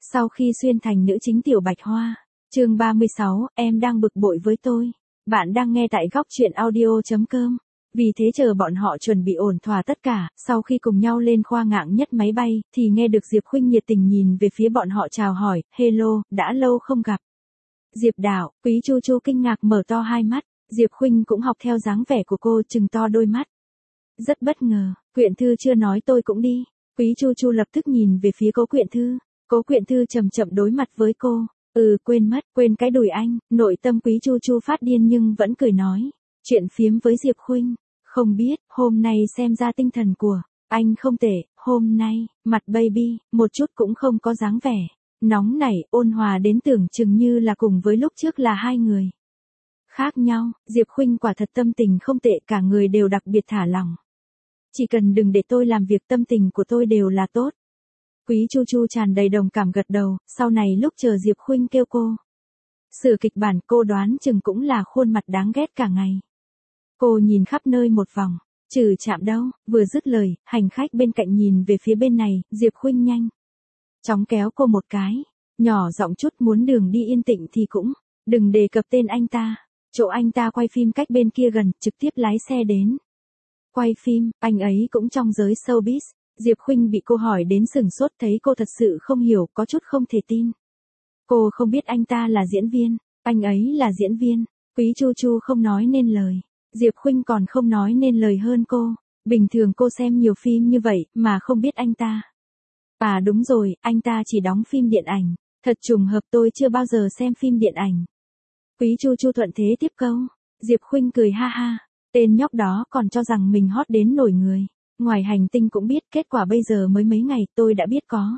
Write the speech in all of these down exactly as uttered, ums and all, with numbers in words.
Sau khi xuyên thành nữ chính Tiểu Bạch Hoa, chương ba mươi sáu, em đang bực bội với tôi. Bạn đang nghe tại góc truyện audio.com. Vì thế chờ bọn họ chuẩn bị ổn thỏa tất cả, sau khi cùng nhau lên khoa ngạng nhất máy bay, thì nghe được Diệp Khuynh nhiệt tình nhìn về phía bọn họ chào hỏi, hello, đã lâu không gặp. Diệp Đạo, Quý Chu Chu kinh ngạc mở to hai mắt, Diệp Khuynh cũng học theo dáng vẻ của cô trừng to đôi mắt. Rất bất ngờ, Quyện Thư chưa nói tôi cũng đi. Quý Chu Chu lập tức nhìn về phía Cố Quyện Thư. Cố Quyện Thư chậm chậm đối mặt với cô. Ừ, quên mất, quên cái đùi anh. Nội tâm Quý Chu Chu phát điên nhưng vẫn cười nói. Chuyện phiếm với Diệp Khuynh. Không biết, hôm nay xem ra tinh thần của anh không tệ. Hôm nay, mặt baby, một chút cũng không có dáng vẻ nóng nảy, ôn hòa đến tưởng chừng như là cùng với lúc trước là hai người khác nhau. Diệp Khuynh quả thật tâm tình không tệ, cả người đều đặc biệt thả lỏng. Chỉ cần đừng để tôi làm việc, tâm tình của tôi đều là tốt. Quý Chu Chu tràn đầy đồng cảm gật đầu, sau này lúc chờ Diệp Khuynh kêu cô sửa kịch bản, cô đoán chừng cũng là khuôn mặt đáng ghét cả ngày. Cô nhìn khắp nơi một vòng, trừ chạm đâu, vừa dứt lời, hành khách bên cạnh nhìn về phía bên này, Diệp Khuynh nhanh chóng kéo cô một cái, nhỏ giọng chút, muốn đường đi yên tĩnh thì cũng đừng đề cập tên anh ta. Chỗ anh ta quay phim cách bên kia gần, trực tiếp lái xe đến quay phim. Anh ấy cũng trong giới showbiz. Diệp Khuynh bị cô hỏi đến sừng sốt, thấy cô thật sự không hiểu, có chút không thể tin. Cô không biết anh ta là diễn viên. Anh ấy là diễn viên. Quý Chu Chu không nói nên lời. Diệp Khuynh còn không nói nên lời hơn cô. Bình thường cô xem nhiều phim như vậy mà không biết anh ta. À đúng rồi, anh ta chỉ đóng phim điện ảnh. Thật trùng hợp, tôi chưa bao giờ xem phim điện ảnh. Quý Chu Chu thuận thế tiếp câu. Diệp Khuynh cười ha ha. Tên nhóc đó còn cho rằng mình hot đến nổi người. Ngoài hành tinh cũng biết, kết quả bây giờ mới mấy ngày tôi đã biết có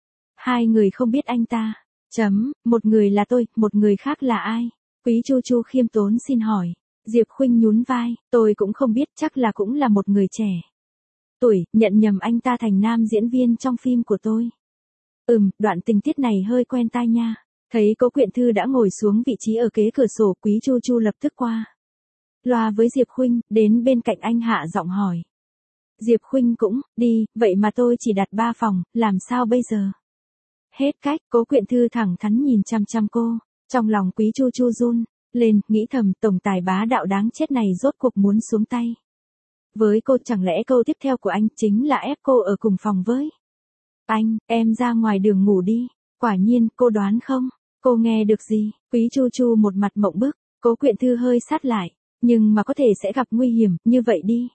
hai người không biết anh ta. Chấm, một người là tôi, một người khác là ai? Quý Chu Chu khiêm tốn xin hỏi. Diệp Khuynh nhún vai, tôi cũng không biết, chắc là cũng là một người trẻ tuổi, nhận nhầm anh ta thành nam diễn viên trong phim của tôi. Ừm, đoạn tình tiết này hơi quen tai nha. Thấy Cố Quyện Thư đã ngồi xuống vị trí ở kế cửa sổ, Quý Chu Chu lập tức qua loa với Diệp Khuynh, đến bên cạnh anh hạ giọng hỏi. Diệp Khuynh cũng đi, vậy mà tôi chỉ đặt ba phòng, làm sao bây giờ? Hết cách. Cố Quyện Thư thẳng thắn nhìn chăm chăm cô, trong lòng Quý Chu Chu run lên, nghĩ thầm tổng tài bá đạo đáng chết này rốt cuộc muốn xuống tay với cô. Chẳng lẽ câu tiếp theo của anh chính là ép cô ở cùng phòng với anh? Em ra ngoài đường ngủ đi. Quả nhiên, cô đoán không? Cô nghe được gì? Quý Chu Chu một mặt mộng bức. Cố Quyện Thư hơi sát lại. Nhưng mà có thể sẽ gặp nguy hiểm, như vậy đi.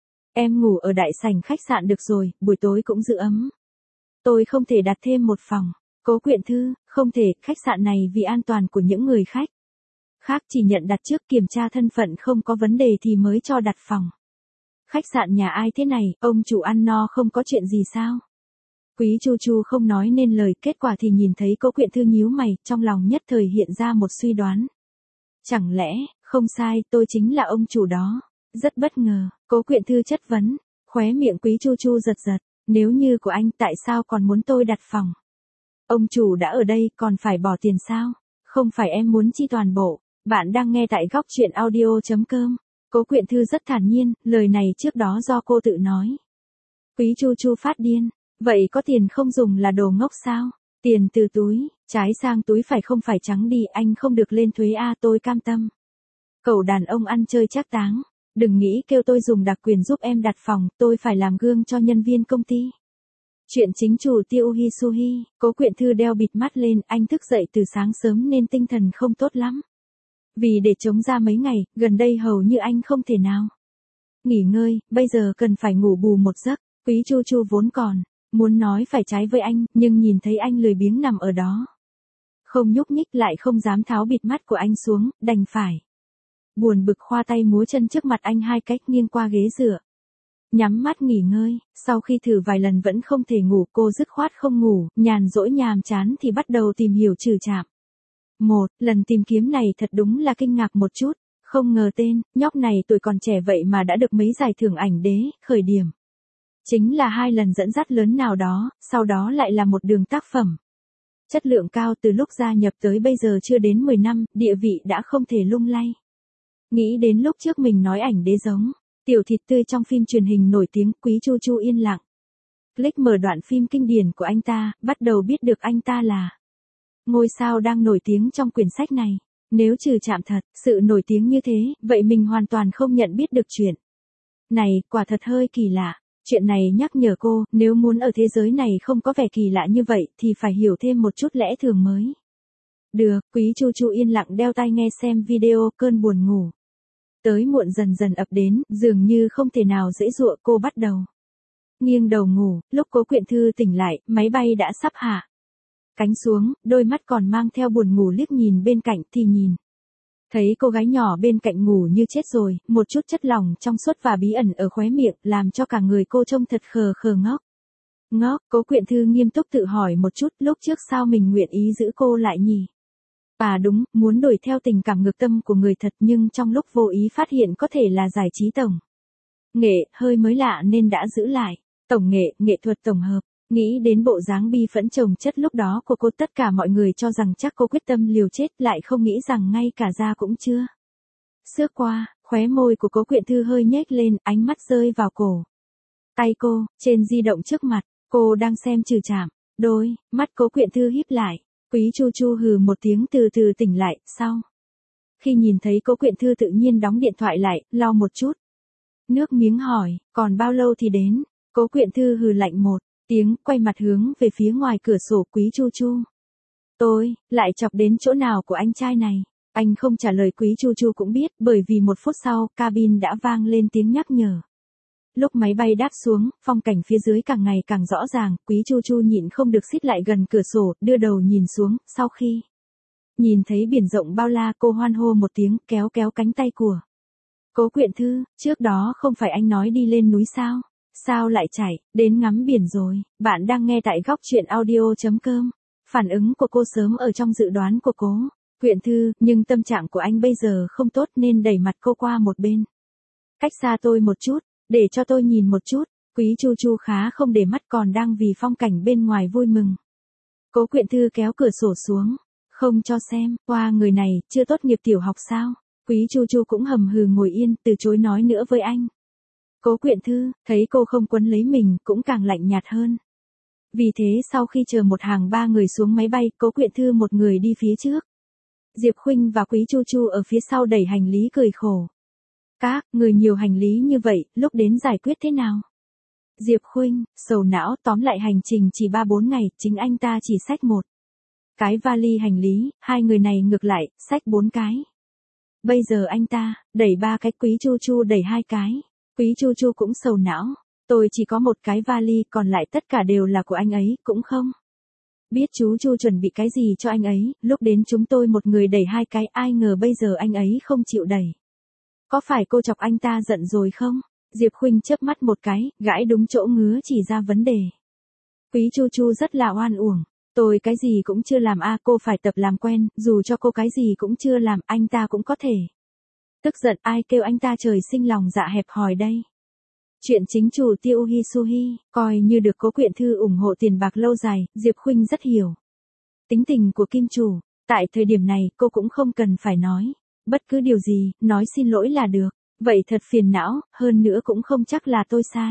Em ngủ ở đại sảnh khách sạn được rồi, buổi tối cũng giữ ấm. Tôi không thể đặt thêm một phòng. Cố Quyện Thư, không thể, khách sạn này vì an toàn của những người khách khác chỉ nhận đặt trước, kiểm tra thân phận không có vấn đề thì mới cho đặt phòng. Khách sạn nhà ai thế này, ông chủ ăn no không có chuyện gì sao? Quý Chu Chu không nói nên lời, kết quả thì nhìn thấy Cố Quyện Thư nhíu mày, trong lòng nhất thời hiện ra một suy đoán. Chẳng lẽ, không sai, tôi chính là ông chủ đó. Rất bất ngờ, Cố Quyện Thư chất vấn, khóe miệng Quý Chu Chu giật giật, nếu như của anh tại sao còn muốn tôi đặt phòng? Ông chủ đã ở đây, còn phải bỏ tiền sao? Không phải em muốn chi toàn bộ. Bạn đang nghe tại góc truyện audio.com. Cố Quyện Thư rất thản nhiên, lời này trước đó do cô tự nói. Quý Chu Chu phát điên, vậy có tiền không dùng là đồ ngốc sao? Tiền từ túi, trái sang túi phải không phải trắng đi, anh không được lên thuế a, tôi cam tâm. Cẩu đàn ông ăn chơi trác táng, đừng nghĩ kêu tôi dùng đặc quyền giúp em đặt phòng, tôi phải làm gương cho nhân viên công ty. Chuyện chính chủ Tiêu Hisuhi. Cố Quyện Thư đeo bịt mắt lên, anh thức dậy từ sáng sớm nên tinh thần không tốt lắm. Vì để chống ra mấy ngày, gần đây hầu như anh không thể nào nghỉ ngơi, bây giờ cần phải ngủ bù một giấc. Quý Chu Chu vốn còn muốn nói phải trái với anh, nhưng nhìn thấy anh lười biếng nằm ở đó, không nhúc nhích, lại không dám tháo bịt mắt của anh xuống, đành phải buồn bực khoa tay múa chân trước mặt anh hai cách, nghiêng qua ghế dựa, nhắm mắt nghỉ ngơi. Sau khi thử vài lần vẫn không thể ngủ, cô dứt khoát không ngủ, nhàn rỗi nhàm chán thì bắt đầu tìm hiểu trừ chạm. Một lần tìm kiếm này thật đúng là kinh ngạc một chút, không ngờ tên nhóc này tuổi còn trẻ vậy mà đã được mấy giải thưởng ảnh đế. Khởi điểm chính là hai lần dẫn dắt lớn nào đó, sau đó lại là một đường tác phẩm chất lượng cao. Từ lúc gia nhập tới bây giờ chưa đến mười năm, địa vị đã không thể lung lay. Nghĩ đến lúc trước mình nói ảnh đế giống tiểu thịt tươi trong phim truyền hình nổi tiếng, Quý Chu Chu yên lặng Click mở đoạn phim kinh điển của anh ta, bắt đầu biết được anh ta là ngôi sao đang nổi tiếng trong quyển sách này. Nếu trừ chạm thật, sự nổi tiếng như thế, vậy mình hoàn toàn không nhận biết được chuyện này, quả thật hơi kỳ lạ. Chuyện này nhắc nhở cô, nếu muốn ở thế giới này không có vẻ kỳ lạ như vậy, thì phải hiểu thêm một chút lẽ thường mới. Được, Quý Chu Chu yên lặng đeo tai nghe xem video, cơn buồn ngủ tới muộn dần dần ập đến, dường như không thể nào dễ dụa, cô bắt đầu nghiêng đầu ngủ. Lúc Cố Quyện Thư tỉnh lại, máy bay đã sắp hạ cánh xuống, đôi mắt còn mang theo buồn ngủ liếc nhìn bên cạnh thì nhìn thấy cô gái nhỏ bên cạnh ngủ như chết rồi, một chút chất lỏng trong suốt và bí ẩn ở khóe miệng, làm cho cả người cô trông thật khờ khờ ngốc. Ngốc, Cố Quyện Thư nghiêm túc tự hỏi một chút, lúc trước sao mình nguyện ý giữ cô lại nhỉ? À đúng, muốn đuổi theo tình cảm ngược tâm của người thật, nhưng trong lúc vô ý phát hiện có thể là giải trí tổng nghệ, hơi mới lạ nên đã giữ lại. Tổng nghệ, nghệ thuật tổng hợp. Nghĩ đến bộ dáng bi phẫn chồng chất lúc đó của cô, tất cả mọi người cho rằng chắc cô quyết tâm liều chết, lại không nghĩ rằng ngay cả da cũng chưa xước qua. Khóe môi của Cố Quyện Thư hơi nhếch lên, ánh mắt rơi vào cổ tay cô, trên di động trước mặt, cô đang xem trừ chạm. Đôi mắt Cố Quyện Thư híp lại. Quý Chu Chu hừ một tiếng từ từ tỉnh lại, sau khi nhìn thấy Cố Quyện Thư tự nhiên đóng điện thoại lại, lau một chút nước miếng hỏi, còn bao lâu thì đến? Cố Quyện Thư hừ lạnh một tiếng, quay mặt hướng về phía ngoài cửa sổ. Quý Chu Chu, tôi lại chọc đến chỗ nào của anh trai này? Anh không trả lời. Quý Chu Chu cũng biết, bởi vì một phút sau, cabin đã vang lên tiếng nhắc nhở. Lúc máy bay đáp xuống, phong cảnh phía dưới càng ngày càng rõ ràng, Quý Chu Chu nhịn không được xít lại gần cửa sổ, đưa đầu nhìn xuống, sau khi nhìn thấy biển rộng bao la, cô hoan hô một tiếng, kéo kéo cánh tay của Cố Quyện Thư, trước đó không phải anh nói đi lên núi sao? Sao lại chạy đến ngắm biển rồi? Bạn đang nghe tại góc truyện audio chấm com. Phản ứng của cô sớm ở trong dự đoán của Cố Quyện Thư, nhưng tâm trạng của anh bây giờ không tốt nên đẩy mặt cô qua một bên. Cách xa tôi một chút, để cho tôi nhìn một chút. Quý Chu Chu khá không để mắt, còn đang vì phong cảnh bên ngoài vui mừng. Cố Quyện Thư kéo cửa sổ xuống, không cho xem. Qua, người này chưa tốt nghiệp tiểu học sao? Quý Chu Chu cũng hầm hừ ngồi yên, từ chối nói nữa với anh. Cố Quyện Thư thấy cô không quấn lấy mình, cũng càng lạnh nhạt hơn. Vì thế sau khi chờ một hàng ba người xuống máy bay, Cố Quyện Thư một người đi phía trước. Diệp Khuynh và Quý Chu Chu ở phía sau đẩy hành lý cười khổ. Các người nhiều hành lý như vậy, lúc đến giải quyết thế nào? Diệp Khuynh sầu não, tóm lại hành trình chỉ ba bốn ngày, chính anh ta chỉ xách một cái vali hành lý, hai người này ngược lại, xách bốn cái. Bây giờ anh ta đẩy ba cái, Quý Chu Chu đẩy hai cái. Quý Chu Chu cũng sầu não, tôi chỉ có một cái vali, còn lại tất cả đều là của anh ấy, cũng không biết chú Chu chuẩn bị cái gì cho anh ấy, lúc đến chúng tôi một người đẩy hai cái, ai ngờ bây giờ anh ấy không chịu đẩy. Có phải cô chọc anh ta giận rồi không? Diệp Khuynh chớp mắt một cái, gãi đúng chỗ ngứa chỉ ra vấn đề. Quý Chu Chu rất là oan uổng. Tôi cái gì cũng chưa làm a, cô phải tập làm quen, dù cho cô cái gì cũng chưa làm, anh ta cũng có thể tức giận, ai kêu anh ta trời sinh lòng dạ hẹp hòi đây. Chuyện chính chủ Tiêu Hi Suhi, coi như được Cố Quyện Thư ủng hộ tiền bạc lâu dài, Diệp Khuynh rất hiểu tính tình của kim chủ. Tại thời điểm này, cô cũng không cần phải nói bất cứ điều gì, nói xin lỗi là được. Vậy thật phiền não, hơn nữa cũng không chắc là tôi sai.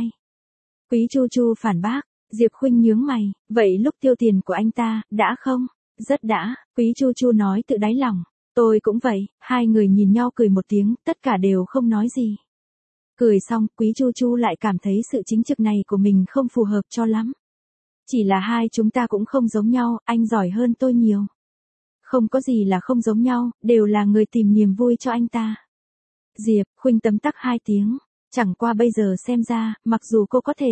Quý Chu Chu phản bác. Diệp Khuynh nhướng mày, vậy lúc tiêu tiền của anh ta, đã không? Rất đã, Quý Chu Chu nói tự đáy lòng. Tôi cũng vậy. Hai người nhìn nhau cười một tiếng, tất cả đều không nói gì. Cười xong, Quý Chu Chu lại cảm thấy sự chính trực này của mình không phù hợp cho lắm. Chỉ là hai chúng ta cũng không giống nhau, anh giỏi hơn tôi nhiều. Không có gì là không giống nhau, đều là người tìm niềm vui cho anh ta. Diệp Khuynh tấm tắc hai tiếng. Chẳng qua bây giờ xem ra, mặc dù cô có thể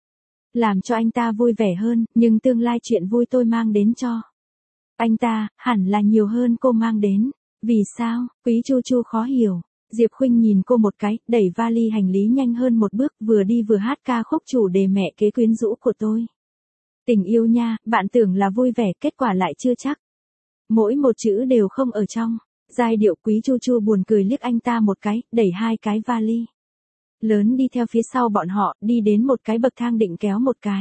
làm cho anh ta vui vẻ hơn, nhưng tương lai chuyện vui tôi mang đến cho anh ta, hẳn là nhiều hơn cô mang đến. Vì sao? Quý Chu Chu khó hiểu. Diệp Khuynh nhìn cô một cái, đẩy vali hành lý nhanh hơn một bước, vừa đi vừa hát ca khúc chủ đề mẹ kế quyến rũ của tôi. Tình yêu nha, bạn tưởng là vui vẻ, kết quả lại chưa chắc. Mỗi một chữ đều không ở trong giai điệu. Quý Chu Chu buồn cười liếc anh ta một cái, đẩy hai cái vali lớn đi theo phía sau bọn họ, đi đến một cái bậc thang định kéo một cái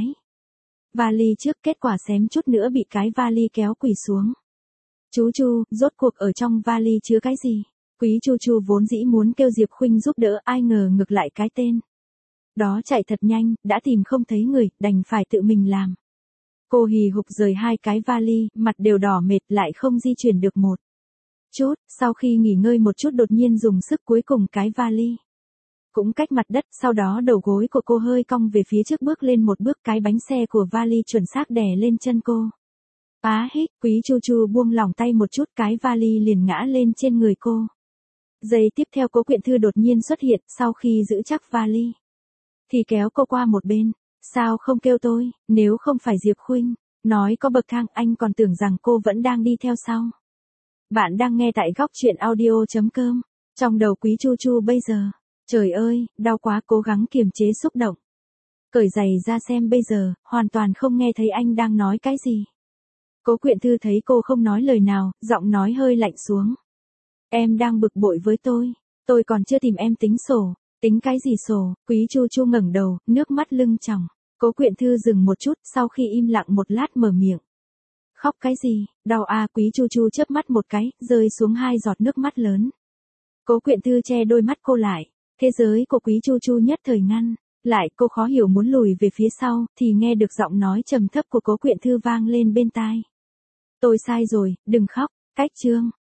vali trước, kết quả xém chút nữa bị cái vali kéo quỳ xuống. Chú Chu, rốt cuộc ở trong vali chứa cái gì? Quý Chu Chu vốn dĩ muốn kêu Diệp Khuynh giúp đỡ, ai ngờ ngược lại cái tên đó chạy thật nhanh, đã tìm không thấy người, đành phải tự mình làm. Cô hì hục rời hai cái vali, mặt đều đỏ mệt lại không di chuyển được một chút, sau khi nghỉ ngơi một chút đột nhiên dùng sức cuối cùng cái vali cũng cách mặt đất, sau đó đầu gối của cô hơi cong về phía trước bước lên một bước, cái bánh xe của vali chuẩn xác đè lên chân cô. Á hích, Quý Chu Chu buông lỏng tay một chút, cái vali liền ngã lên trên người cô. Giây tiếp theo Cố Quyện Thư đột nhiên xuất hiện, sau khi giữ chắc vali thì kéo cô qua một bên. Sao không kêu tôi, nếu không phải Diệp Khuynh nói có bậc thang, anh còn tưởng rằng cô vẫn đang đi theo sau. Bạn đang nghe tại góc truyện audio.com. Trong đầu Quý Chu Chu bây giờ, trời ơi, đau quá, cố gắng kiềm chế xúc động. Cởi giày ra xem bây giờ, hoàn toàn không nghe thấy anh đang nói cái gì. Cố Quyện Thư thấy cô không nói lời nào, giọng nói hơi lạnh xuống. Em đang bực bội với tôi, tôi còn chưa tìm em tính sổ. Tính cái gì sổ? Quý Chu Chu ngẩng đầu, nước mắt lưng tròng. Cố Quyện Thư dừng một chút, sau khi im lặng một lát mở miệng. Khóc cái gì? Đau à? Quý Chu Chu chớp mắt một cái, rơi xuống hai giọt nước mắt lớn. Cố Quyện Thư che đôi mắt cô lại. Thế giới của Quý Chu Chu nhất thời ngăn lại, cô khó hiểu muốn lùi về phía sau, thì nghe được giọng nói trầm thấp của Cố Quyện Thư vang lên bên tai. Tôi sai rồi, đừng khóc. Cách chương